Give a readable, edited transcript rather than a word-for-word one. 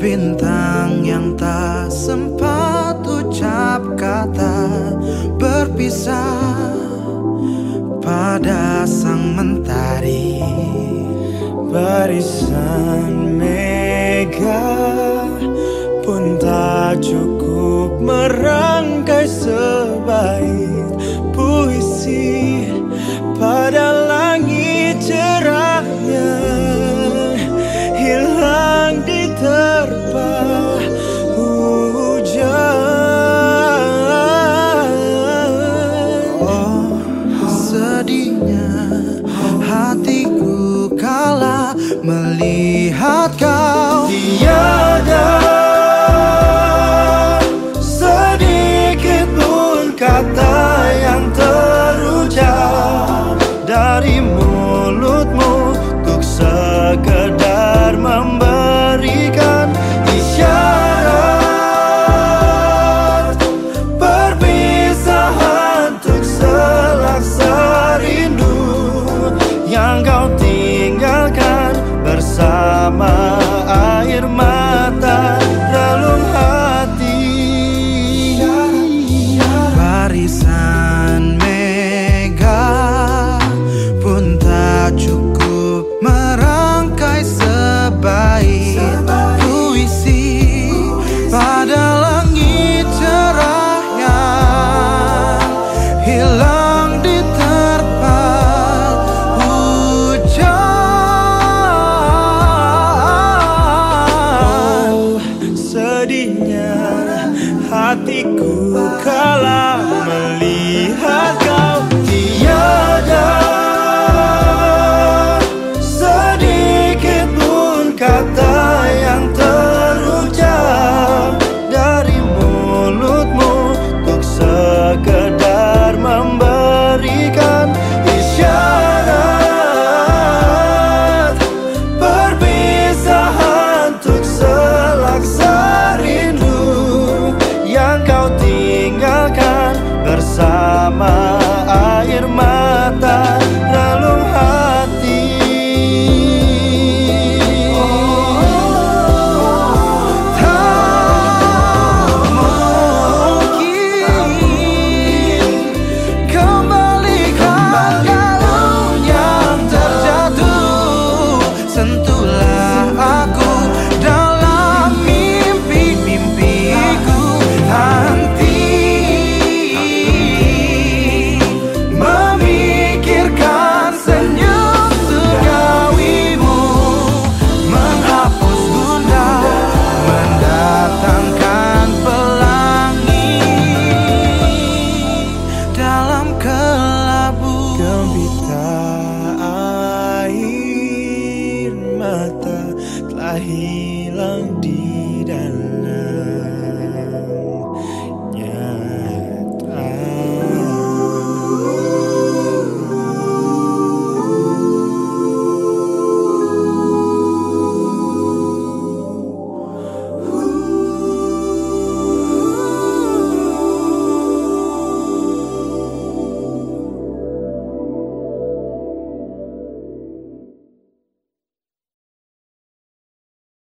bintang yang tak sempat ucap kata berpisah pada sang mentari. Barisan mega pun tak cukup merangkai sebaik puisi pada langit cerahnya, hilang diterpa hujan. Oh, sedihnya hatiku kala melihat kau. Tiada sedikit pun kata yang terucap dari mulutmu untuk sekedar memberikan isyarat perpisahan untuk selaksa rindu yang kau tinggalkan bersama air mata relung hati. Barisan mega pun tak cukup merangkai sebaik puisi pada langit cerah yang hilang diterpa hujan. Sedihnya hatiku kala melihat kau. Tiada sedikit pun kata yang terucap dari mulutmu untuk sekedar memberikan isyarat perpisahan untuk selaksa rindu yang kau tinggalkan bersama air mata